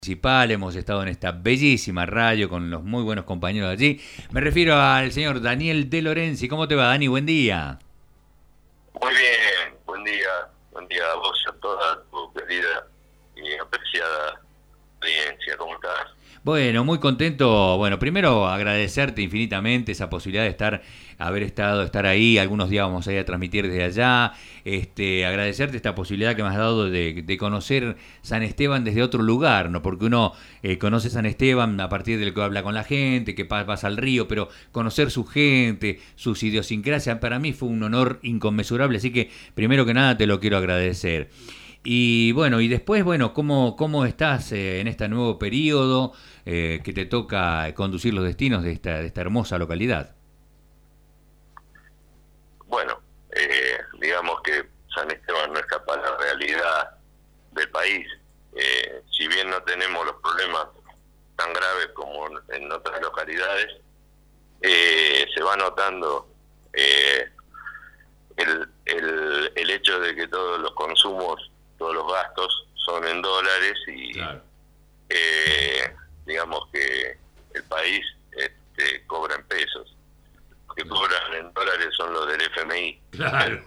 Municipal, hemos estado en esta bellísima radio con los muy buenos compañeros de allí. Me refiero al señor Daniel De Lorenzi. ¿Cómo te va, Dani? Buen día. Muy bien, buen día a vos y a toda tu querida y apreciada audiencia. ¿Cómo estás? Bueno, muy contento. Bueno, primero agradecerte infinitamente esa posibilidad de estar ahí. Algunos días vamos a ir a transmitir desde allá. Agradecerte esta posibilidad que me has dado de conocer San Esteban desde otro lugar, ¿no? Porque uno conoce San Esteban a partir de lo que habla con la gente, que vas al río, pero conocer su gente, sus idiosincrasias, para mí fue un honor inconmensurable. Así que, primero que nada, te lo quiero agradecer. Y bueno, y después, bueno, ¿cómo estás en este nuevo periodo que te toca conducir los destinos de esta hermosa localidad? Bueno, digamos que San Esteban no escapa a la realidad del país. Si bien no tenemos los problemas tan graves como en otras localidades, se va notando el hecho de que todos los consumos, todos los gastos son en dólares y claro. Digamos que el país cobra en pesos. Los que cobran en dólares son los del FMI. Claro.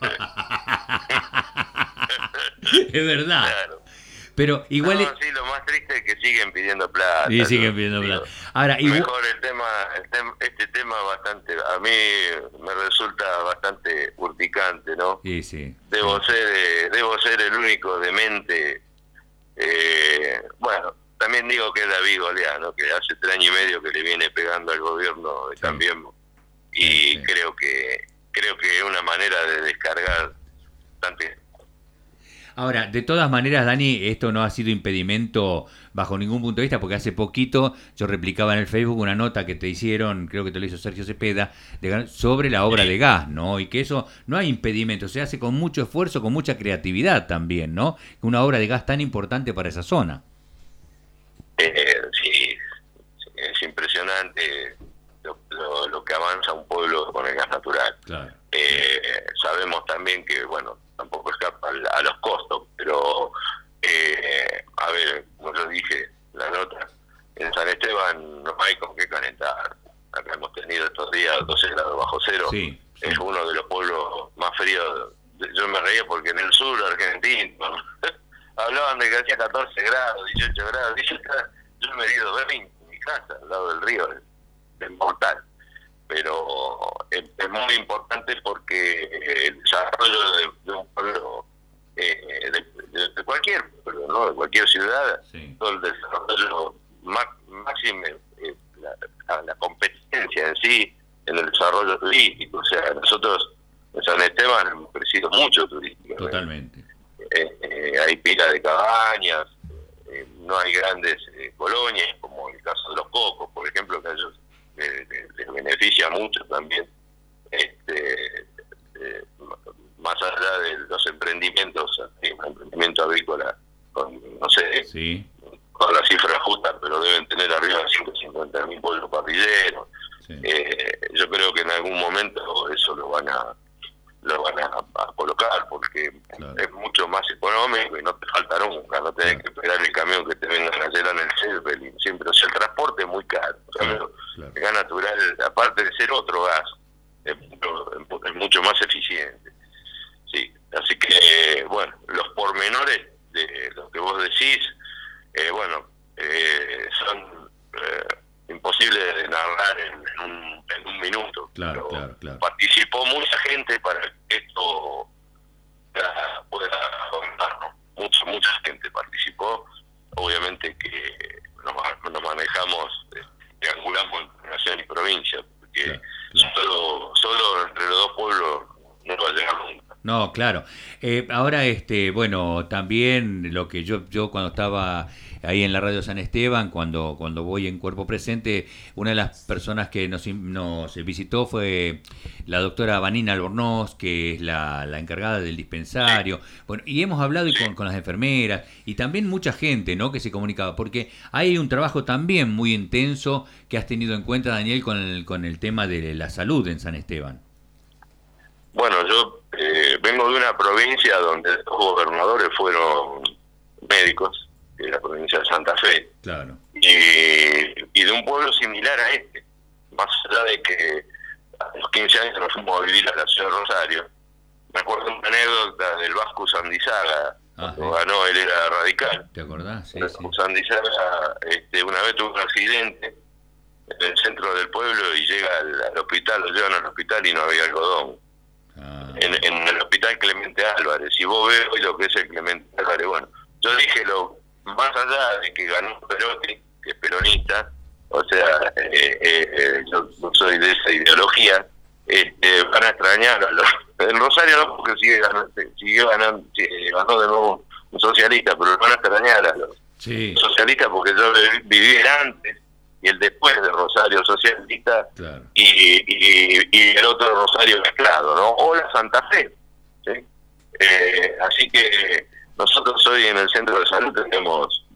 Es verdad. Claro. Pero igual sí, lo más triste es que siguen pidiendo plata. Y siguen pidiendo plata. Ahora, mejor este tema bastante, a mí me resulta bastante urticante, ¿no? Sí. Debo ser el único demente. Bueno, también digo que es David Goliat, ¿no? Que hace 3 años y medio que le viene pegando al gobierno de Cambiemos. Y creo que es una manera de descargar bastante. Ahora, de todas maneras, Dani, esto no ha sido impedimento bajo ningún punto de vista, porque hace poquito yo replicaba en el Facebook una nota que te hicieron, creo que te lo hizo Sergio Cepeda, sobre la obra de gas, ¿no? Y que eso no hay impedimento, se hace con mucho esfuerzo, con mucha creatividad también, ¿no? Una obra de gas tan importante para esa zona. Sí, es impresionante lo que avanza un pueblo con el gas natural. Claro. Sabemos también que, bueno, tampoco escapa a los costos, pero a ver, como yo dije, la nota, en San Esteban no hay con qué calentar. Acá hemos tenido estos días 12 grados bajo cero. Sí. Es uno de los pueblos más fríos. Yo me reía porque en el sur argentino hablaban de que hacía 14 grados, 18 grados. Yo me he ido a ver en mi casa, al lado del río, es mortal. Pero es muy importante porque el desarrollo de un pueblo, de cualquier pueblo, ¿no? De cualquier ciudad, sí. Todo el desarrollo máximo, la competencia en sí, en el desarrollo turístico. O sea, nosotros en San Esteban hemos crecido mucho turístico. Totalmente. Hay pila de cabañas, no hay grandes colonias, como el caso de los cocos, por ejemplo, que ellos les beneficia mucho también, más allá de los emprendimientos, emprendimiento agrícola, con, no sé, sí, con la cifra justa, pero deben tener arriba de 150.000 pueblos parrilleros. Sí. Yo creo que en algún momento eso lo van a colocar, porque claro, es mucho más económico y no te falta nunca, no tenés que esperar el camión que te vengan a llenar en el Zeppelin siempre. O sea, el transporte es muy caro. Claro. El gas natural, aparte de ser otro gas, es mucho más eficiente. Sí, así que, bueno, los pormenores de lo que vos decís, son imposibles de narrar en un minuto. Claro. Participó mucha gente para que esto pueda avanzar, ¿no? Mucha gente participó. Obviamente que nos manejamos, triangulamos entre nación y provincia, porque claro. Solo entre los dos pueblos no va a llegar nunca. No, claro. Ahora, bueno, también lo que yo cuando estaba ahí en la radio San Esteban, cuando voy en cuerpo presente, una de las personas que nos visitó fue la doctora Vanina Albornoz, que es la encargada del dispensario. Bueno, y hemos hablado con las enfermeras y también mucha gente, ¿no?, que se comunicaba, porque hay un trabajo también muy intenso que has tenido en cuenta, Daniel, con el tema de la salud en San Esteban. Bueno, yo vengo de una provincia donde los gobernadores fueron médicos, de la provincia de Santa Fe, Claro. y de un pueblo similar a este, más allá de que a los 15 años nos fuimos a vivir a la ciudad de Rosario. Me acuerdo una anécdota del Vasco Sandizaga, cuando ganó, él era radical. ¿Te acordás? Sí, Vasco Sandizaga, una vez tuvo un accidente en el centro del pueblo y llega al hospital, lo llevan al hospital y no había algodón. En el hospital Clemente Álvarez, y vos ves hoy lo que es el Clemente Álvarez. Bueno, yo dije, más allá de que ganó Perotti, que es peronista, o sea, yo no soy de esa ideología, van a extrañar a los... En Rosario no, porque ganó de nuevo un socialista, pero van a extrañar a los socialistas, porque yo viví el antes y el después de Rosario socialista, claro, y el otro Rosario mezclado, ¿no? O la Santa Fe, ¿sí? Así que nosotros hoy en el centro de salud tenemos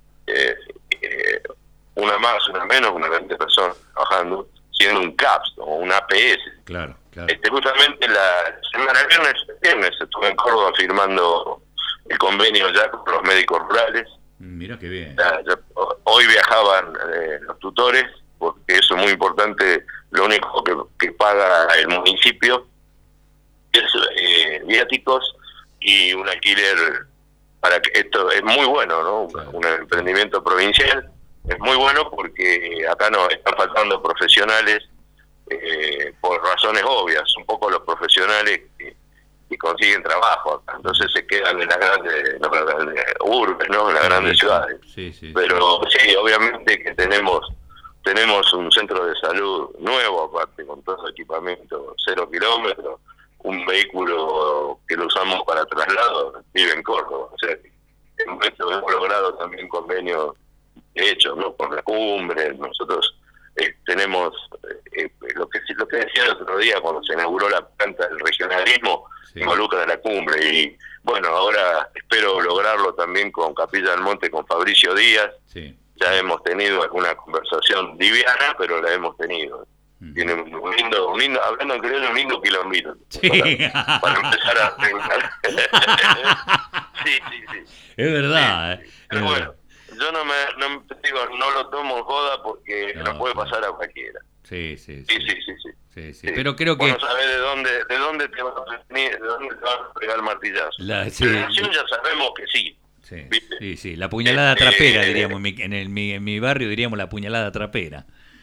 una más, una menos, una 20 personas trabajando, siendo un CAPS o un APS. Claro, claro. Justamente la semana viernes estuve en Córdoba firmando el convenio ya con los médicos rurales. Mira qué bien. Hoy viajaban los tutores, porque eso es muy importante. Lo único que paga el municipio es viáticos y un alquiler, para que esto es muy bueno, ¿no? Claro. Un emprendimiento provincial es muy bueno, porque acá nos están faltando profesionales por razones obvias, un poco los profesionales que consiguen trabajo acá, entonces se quedan en las grandes urbes, ¿no? En las grandes ciudades. Pero sí, obviamente que tenemos un centro de salud nuevo, aparte, con todo el equipamiento, 0 kilómetros, un vehículo que lo usamos para traslado, vive en Córdoba. O sea, hemos logrado también convenios hechos, ¿no? Con la cumbre. Nosotros tenemos lo que decía el otro día cuando se inauguró la planta del regionalismo, involucra la cumbre, y bueno, ahora espero lograrlo también con Capilla del Monte, con Fabricio Díaz. Ya hemos tenido alguna conversación liviana, pero la hemos tenido. Tiene un lindo, hablando en criollo, un lindo quilombito para empezar a pensar. Sí. Es verdad. Pero bueno, yo no lo tomo en joda, porque no puede pasar a cualquiera. Sí. Pero creo que... Vos no sabés de dónde te va a pegar el martillazo. La nación ya sabemos que sí. Sí, la puñalada trapera, diríamos, en mi barrio diríamos la puñalada trapera.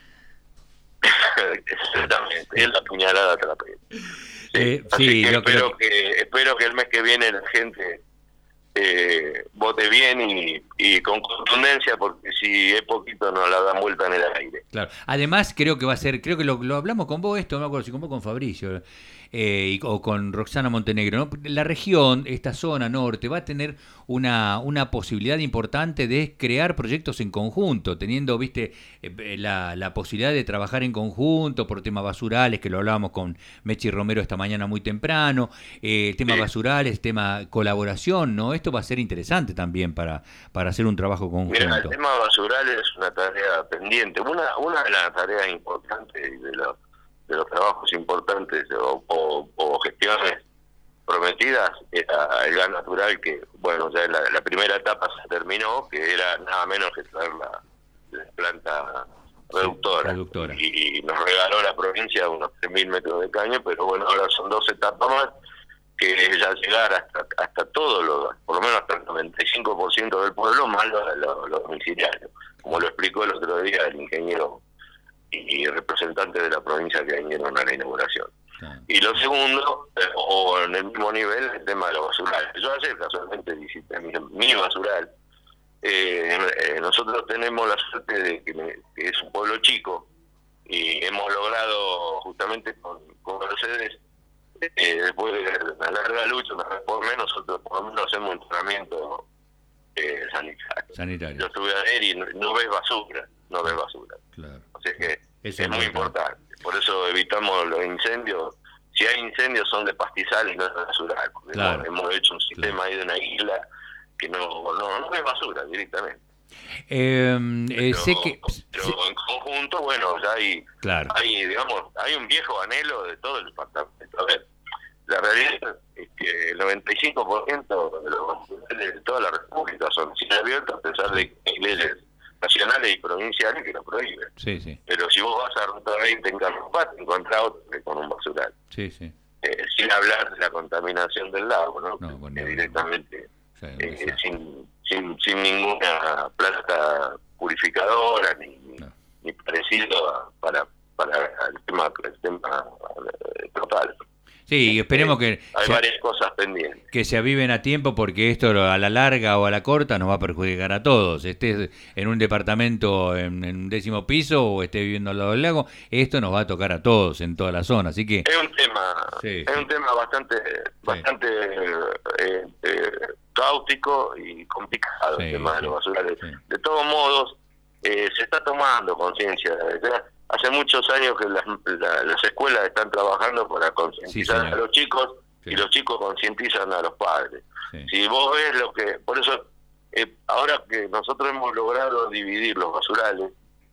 Exactamente, es la puñalada trapera. Así que espero que el mes que viene la gente vote bien y con contundencia, porque si es poquito nos la dan vuelta en el aire. Claro. Además creo que va a ser, creo que lo hablamos con vos esto, no me acuerdo si con vos, con Fabricio o con Roxana Montenegro, ¿no? La región, esta zona norte, va a tener una posibilidad importante de crear proyectos en conjunto, teniendo, la posibilidad de trabajar en conjunto por temas basurales, que lo hablábamos con Mechi Romero esta mañana muy temprano, temas basurales, tema colaboración, ¿no? Esto va a ser interesante también para hacer un trabajo conjunto. Mira, el tema basural es una tarea pendiente. Una de las tareas importantes y de los trabajos importantes o gestiones prometidas era el gas natural, que bueno, ya la primera etapa se terminó, que era nada menos que traer la planta reductora. Y nos regaló la provincia unos 3.000 metros de caño, pero bueno, ahora son 2 etapas más, que ya llegar hasta todo, por lo menos hasta el 95% del pueblo, más los domiciliarios, como lo explicó el otro día el ingeniero y representante de la provincia que vinieron a la inauguración. Y lo segundo, o en el mismo nivel, el tema de los basurales. Yo ayer casualmente visité mi basural. Nosotros tenemos la suerte de que es un pueblo chico, y hemos logrado justamente con Mercedes, después de una larga lucha, nosotros por lo menos hacemos entrenamiento sanitario. Yo estuve ayer y no ves basura. Claro. O sea que es muy importante. Por eso evitamos los incendios. Si hay incendios son de pastizales, no de basural. Porque hemos hecho un sistema ahí de una isla que no es basura directamente. Pero en conjunto, bueno, ya hay un viejo anhelo de todo el departamento. A ver, la realidad es que el 95% de los basurales de toda la República son sin abiertos, a pesar de que hay leyes nacionales y provinciales que lo prohíben. Sí, sí. Pero si vos vas a Ruta 20 en Carlopaz, te encontrás otro que con un basural. Sí, sí. Sin hablar de la contaminación del lago, ¿no? No, bueno, directamente sí, sin ninguna planta purificadora ni parecido para el tema total. Sí, y esperemos que hay varias cosas pendientes. Que se aviven a tiempo, porque esto a la larga o a la corta nos va a perjudicar a todos. Estés en un departamento en un 10º piso o estés viviendo al lado del lago, esto nos va a tocar a todos en toda la zona. Así que es un tema bastante cáustico y complicado, el tema de los basurales. Sí. De todos modos, se está tomando conciencia. Hace muchos años que las escuelas están trabajando para concientizar a los chicos, y los chicos concientizan a los padres. Sí. Si vos ves lo que... Por eso, ahora que nosotros hemos logrado dividir los basurales,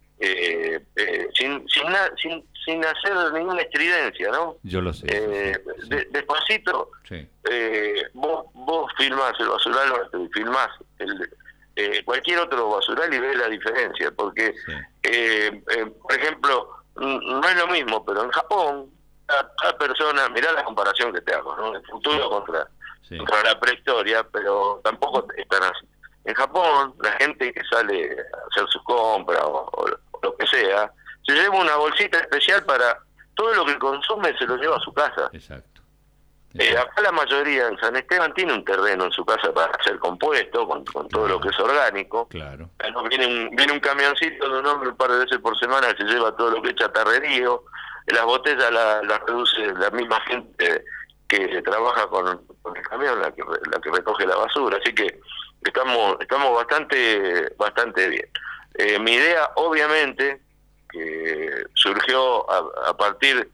sin hacer ninguna estridencia, ¿no? Yo lo sé. Despacito, sí. Vos filmás el basural y filmás cualquier otro basural y ves la diferencia, porque por ejemplo, no es lo mismo, pero en Japón cada persona, mirá la comparación que te hago, ¿no? El futuro contra la prehistoria, pero tampoco están así. En Japón, la gente que sale a hacer sus compras o lo que sea, se lleva una bolsita especial para todo lo que consume, se lo lleva a su casa. Exacto. Acá la mayoría en San Esteban tiene un terreno en su casa para hacer compuesto, con todo lo que es orgánico. Claro. Viene un camioncito de un hombre un par de veces por semana que se lleva todo lo que es chatarrerío. Las botellas las reduce la misma gente que trabaja con el camión, la que recoge la basura. Así que estamos bastante bien. Mi idea, obviamente, que surgió a partir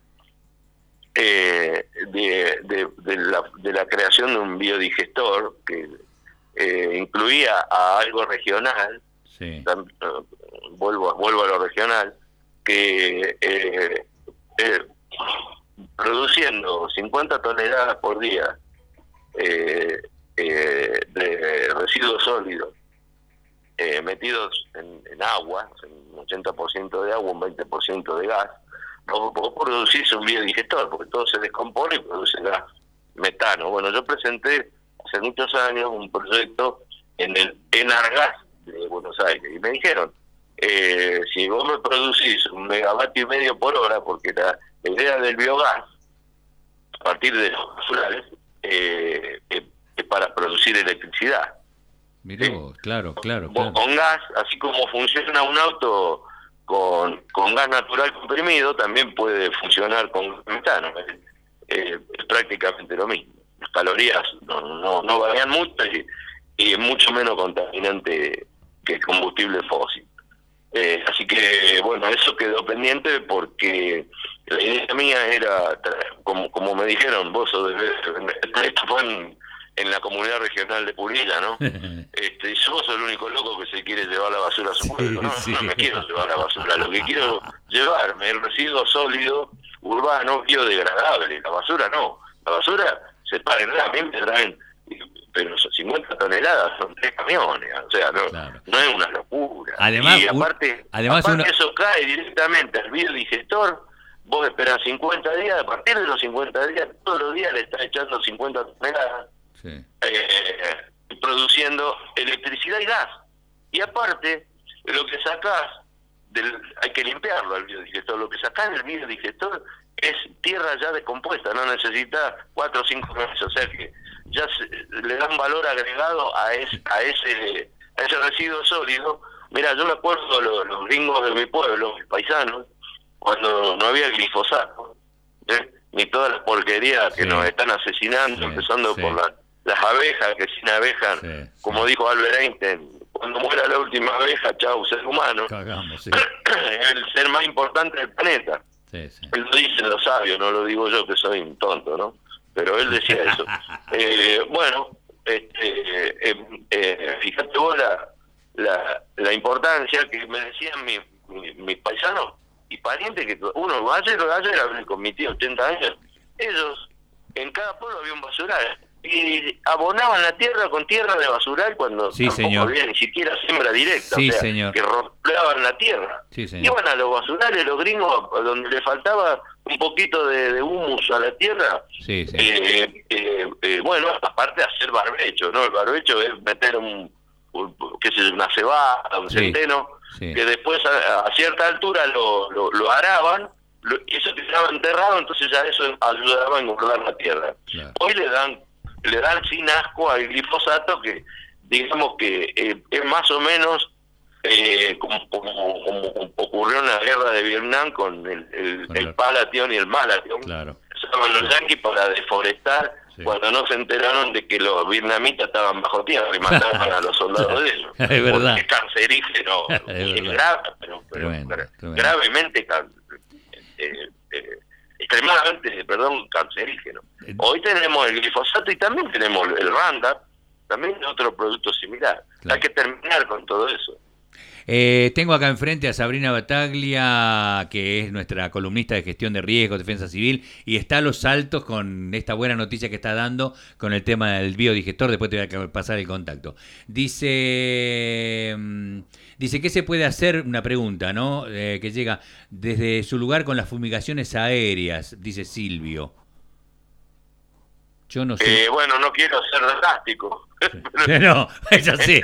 de la creación de un biodigestor que incluía a algo regional. Sí. Vuelvo a lo regional, que produciendo 50 toneladas por día de residuos sólidos metidos en agua, un 80% de agua, un 20% de gas, vos producís un biodigestor, porque todo se descompone y produce gas metano. Bueno, yo presenté hace muchos años un proyecto en el Enargas de Buenos Aires, y me dijeron, si vos me producís 1,5 megavatios por hora, porque la idea del biogás, a partir de los basurales, es para producir electricidad. Mirá vos, claro. Con gas, así como funciona un auto con gas natural comprimido, también puede funcionar con metano. Es prácticamente lo mismo. Las calorías no varían mucho y es mucho menos contaminante que el combustible fósil. Así que, bueno, eso quedó pendiente porque la idea mía era, como me dijeron, vos esto fue en la comunidad regional de Punilla, ¿no? Yo soy el único loco que se quiere llevar la basura a su pueblo. No me quiero llevar la basura, lo que quiero llevarme el residuo sólido urbano biodegradable. La basura no, la basura se paga a mí me traen, pero 50 toneladas son 3 camiones, o sea, no es una locura. Además, y aparte eso cae directamente al biodigestor. Vos esperás 50 días, a partir de los 50 días, todos los días le estás echando 50 toneladas. Sí. Produciendo electricidad y gas. Y aparte, lo que sacás, hay que limpiarlo al biodigestor, lo que sacás del biodigestor es tierra ya descompuesta, no necesita 4 o 5 meses, o sea que ya le dan valor agregado a ese residuo sólido. Mira, yo me acuerdo los gringos de mi pueblo, mis paisanos, cuando no había glifosato, ni todas las porquerías que nos están asesinando, empezando por las abejas, que sin abejas, como dijo Albert Einstein, cuando muera la última abeja, chau, ser humano. Cagamos, el ser más importante del planeta. Él lo dicen los sabios, no lo digo yo que soy un tonto, ¿no? Pero él decía eso. Bueno, fíjate vos la importancia que me decían mis paisanos y parientes, que uno ayer hablé con mi tío, 80 años, ellos en cada pueblo había un basural. Y abonaban la tierra con tierra de basural cuando Sí, tampoco señor. había ni siquiera siembra directa. Sí, o sea, señor. que rompleaban la tierra. Sí, señor. Iban a los basurales, los gringos, donde le faltaba un poquito de humus a la tierra. Sí, sí. Bueno, aparte de hacer barbecho, ¿no? El barbecho es meter qué sé yo, una cebada, un Sí, centeno, sí. que después a cierta altura lo araban, y eso quedaba enterrado, entonces ya eso ayudaba a engordar la tierra. Claro. Hoy le dan sin asco al glifosato, que digamos que es más o menos como ocurrió en la guerra de Vietnam con el Palation y el Malation. Claro. Usaban los yanquis para deforestar, Sí. cuando no se enteraron de que los vietnamitas estaban bajo tierra y mataban a los soldados de ellos. Es verdad. Porque es cancerígeno, Es es verdad. grave, pero Tremendo, tremendo. gravemente extremadamente, cancerígeno. Hoy tenemos el glifosato y también tenemos el Roundup, también es otro producto similar. Claro. Hay que terminar con todo eso. Tengo acá enfrente a Sabrina Battaglia, que es nuestra columnista de gestión de riesgos, defensa civil, y está a los saltos con esta buena noticia que está dando con el tema del biodigestor. Después te voy a pasar el contacto. Dice, ¿qué se puede hacer? Una pregunta, ¿no? Que llega desde su lugar con las fumigaciones aéreas, dice Silvio. Yo no sé. Bueno, no quiero ser drástico. No, es así.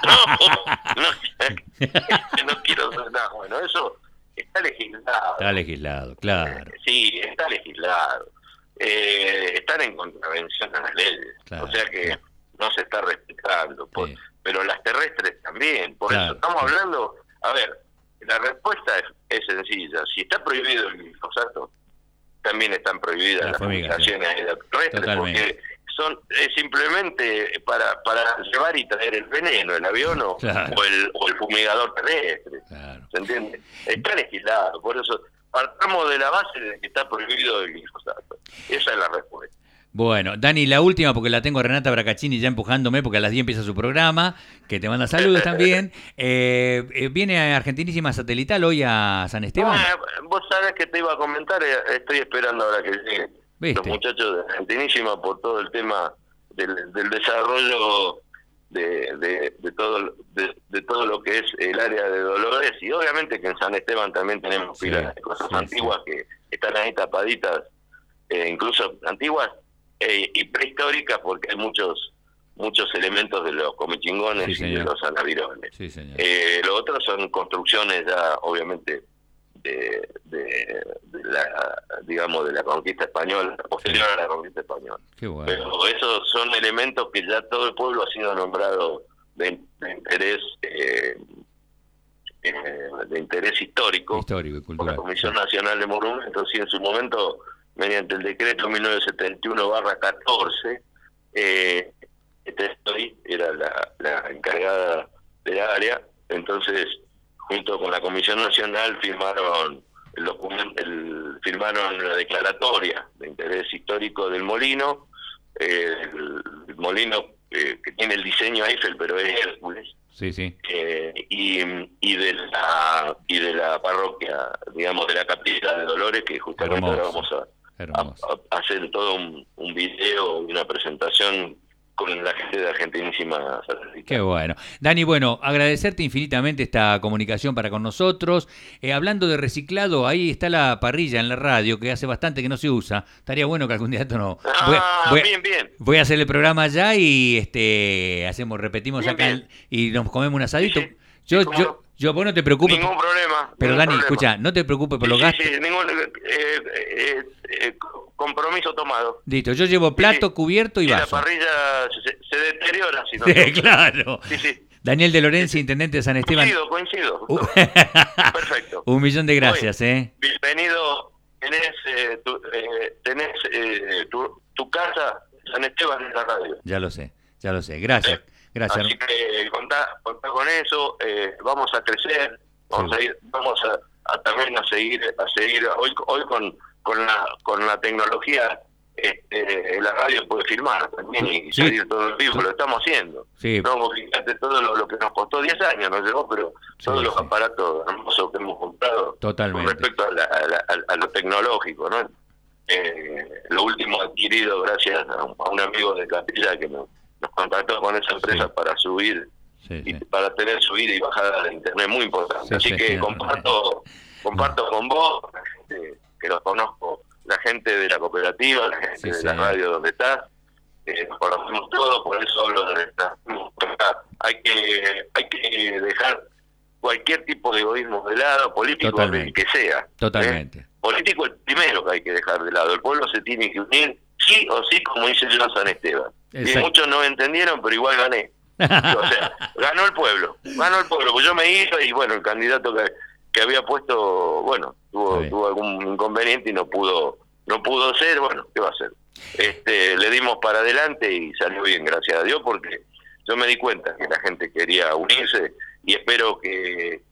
No quiero ser nada. Bueno, eso está legislado. Está legislado, claro. Sí, está legislado. Están en contravención a las leyes. Claro, o sea que claro. no se está respetando. Sí. Pero las terrestres también. Por Claro, eso estamos claro. hablando. A ver, la respuesta es sencilla. Si está prohibido el glifosato, también están prohibidas La las fumigación. fumigaciones terrestres, Totalmente. porque son simplemente para llevar y traer el veneno, el avión Claro. o el fumigador terrestre. Claro. ¿Se entiende? Está legislado, por eso partamos de la base de que está prohibido el glifosato. Esa es la respuesta. Bueno, Dani, la última, porque la tengo a Renata Bracaccini ya empujándome, porque a las 10 empieza su programa, que te manda saludos también. ¿Viene a Argentinísima Satelital hoy a San Esteban? Vos sabés que te iba a comentar, estoy esperando ahora que lleguen ¿Viste? los muchachos de Argentinísima por todo el tema del desarrollo de todo lo que es el área de Dolores, y obviamente que en San Esteban también tenemos Sí, pilas de cosas sí, antiguas que están ahí tapaditas, incluso antiguas y prehistóricas, porque hay muchos elementos de los comichingones Sí, y señor. de los anavirones. Sí, señor. Lo otro son construcciones ya obviamente de la conquista española, posterior a la conquista española. Qué bueno. Pero esos son elementos que ya todo el pueblo ha sido nombrado de interés histórico, Histórico y por la cultural. Comisión Nacional de Monumentos, y en su momento, mediante el decreto 1971/14, era la encargada del área. Entonces, junto con la Comisión Nacional, firmaron firmaron la declaratoria de interés histórico del molino, el molino que tiene el diseño Eiffel, pero es Hércules. Sí, sí. Y de la parroquia, digamos, de la capilla de Dolores, que justamente ahora vamos Hermoso. a hacer todo un video y una presentación con la gente de Argentinísima Satelital. Qué bueno. Dani, bueno, agradecerte infinitamente esta comunicación para con nosotros. Hablando de reciclado, ahí está la parrilla en la radio, que hace bastante que no se usa. Estaría bueno que algún día esto no... Bien. Voy a hacer el programa allá y repetimos Bien, acá bien. y nos comemos un asadito. Sí, sí. Vos no te preocupes. Ningún problema. Pero ningún Dani, problema. escucha, no te preocupes por los gastos. Sí, ningún compromiso tomado. Listo, yo llevo plato, Sí. cubierto y La vaso. parrilla se deteriora si no. Claro. Sí. Daniel de Lorenzi, intendente de San Esteban. Coincido. Perfecto. 1.000.000 de gracias, Bienvenido. Tenés tu casa, San Esteban, en la radio. Ya lo sé. Gracias. Gracias. Así que contá con eso. Vamos a crecer. Vamos a también a seguir hoy con la tecnología. La radio puede filmar también y Sí. salir todo el vivo, lo estamos haciendo. Sí. No, fíjate todo lo que nos costó 10 años, nos llevó, pero todos Sí, los sí. aparatos hermosos que hemos comprado. Totalmente. Con respecto a lo tecnológico, ¿no? lo último adquirido gracias a un amigo de Capilla que nos contactó con esa empresa para subir, y para tener subida y bajada de internet muy importante. Así que comparto con vos, la gente que los conozco, la gente de la cooperativa, la gente de la radio donde estás, nos conocemos todos, por eso hablo de esta. Hay que dejar cualquier tipo de egoísmo de lado, político, el que sea. Totalmente. Político el primero que hay que dejar de lado. El pueblo se tiene que unir, sí o sí, como dice yo San Esteban. Y muchos no entendieron, pero igual gané. O sea, ganó el pueblo, pues yo me iba y bueno, el candidato que había puesto, bueno, tuvo algún inconveniente y no pudo ser, bueno, ¿qué va a hacer? Le dimos para adelante y salió bien, gracias a Dios, porque yo me di cuenta que la gente quería unirse y espero que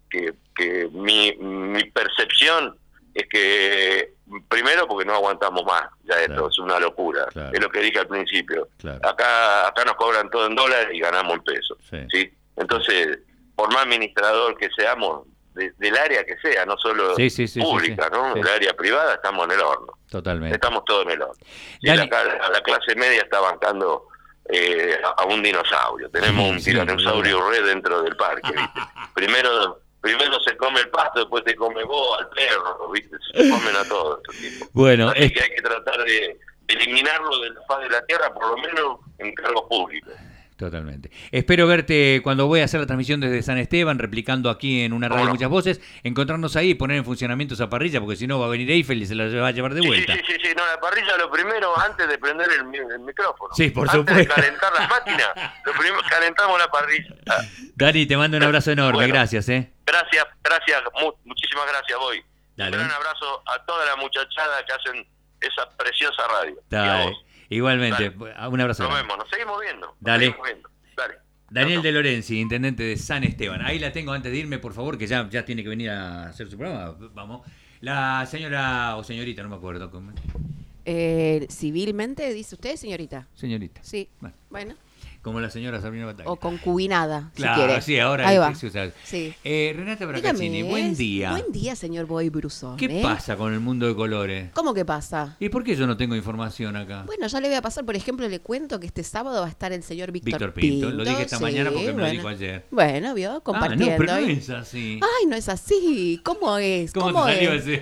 mi percepción es que, primero, porque no aguantamos más, ya esto es una locura, es lo que dije al principio. Acá nos cobran todo en dólares y ganamos en pesos, ¿sí? Entonces, por más administrador que seamos, del área que sea, no solo pública, ¿no? Del área privada, estamos en el horno. Totalmente. Estamos todos en el horno. La clase media está bancando a un dinosaurio. Tenemos un tiranosaurio re dentro del parque, ¿viste? Primero se come el pasto, después te come vos, al perro, ¿viste? Se comen a todos estos tipos. Bueno, así que hay que tratar de eliminarlo de la faz de la tierra, por lo menos en cargos públicos. Totalmente. Espero verte cuando voy a hacer la transmisión desde San Esteban, replicando aquí en una radio de muchas voces, encontrarnos ahí y poner en funcionamiento esa parrilla, porque si no va a venir Eiffel y se la va a llevar de vuelta. Sí, no, la parrilla lo primero, antes de prender el micrófono. Sí, por antes supuesto. Antes de calentar las máquinas, lo primero calentamos la parrilla. Dani, te mando un abrazo enorme, gracias. Gracias, muchísimas gracias, Voy. Un gran abrazo a toda la muchachada que hacen esa preciosa radio. Dale. Igualmente, un abrazo. Nos vemos, nos seguimos viendo. Dale. Daniel De Lorenzi, intendente de San Esteban. Ahí la tengo antes de irme, por favor, que ya tiene que venir a hacer su programa. Vamos. La señora o señorita, no me acuerdo. Civilmente, dice usted, señorita. Señorita. Sí. Bueno. Como la señora Sabrina Bataglia. O concubinada, claro, si quiere. Sí, ahora ahí va. Sí. Renata Bracaccini, buen día. Buen día, señor Boy Brusón. ¿Qué pasa con el mundo de colores? ¿Cómo que pasa? ¿Y por qué yo no tengo información acá? Bueno, ya le voy a pasar, por ejemplo, le cuento que este sábado va a estar el señor Víctor Pinto. Lo dije esta mañana porque me lo dijo ayer. Bueno, vio, compartiendo. No, pero no es así. Ay, no es así. ¿Cómo es? ¿Cómo te salió ese?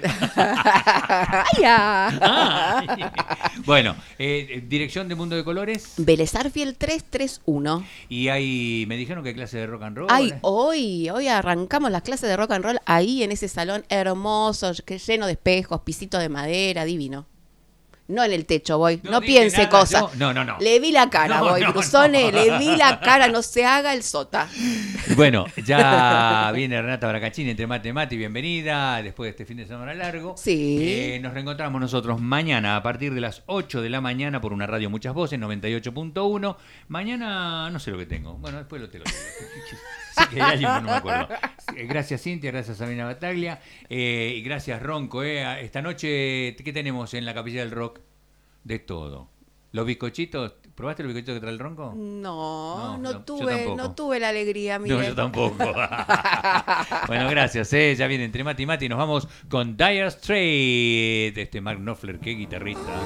Bueno, dirección de Mundo de Colores. Vélez Arfield 331. Y me dijeron que hay clase de rock and roll. Ay, hoy arrancamos las clases de rock and roll ahí en ese salón hermoso, que lleno de espejos, pisitos de madera, divino. No en el techo, Boy. No piense cosas. No. Le vi la cara, Boy. Brusone, le vi la cara. No se haga el sota. Bueno, ya viene Renata Bracaccini entre mate y bienvenida. Después de este fin de semana largo. Sí. Nos reencontramos nosotros mañana a partir de las 8 de la mañana por una radio Muchas Voces, 98.1. Mañana no sé lo que tengo. Bueno, después lo tengo. Sí que hay alguien, no me acuerdo. Gracias, Cintia. Gracias, Sabrina Bataglia. Y gracias, Ronco. Esta noche, ¿qué tenemos en la Capilla del Rock? De todo. Los bizcochitos. ¿Probaste los bizcochitos que trae el Ronco? No tuve la alegría, mire. No, yo tampoco. Bueno, gracias. Ya viene entre Mati y Mati. Nos vamos con Dire Straits. Mark Knopfler, qué guitarrista.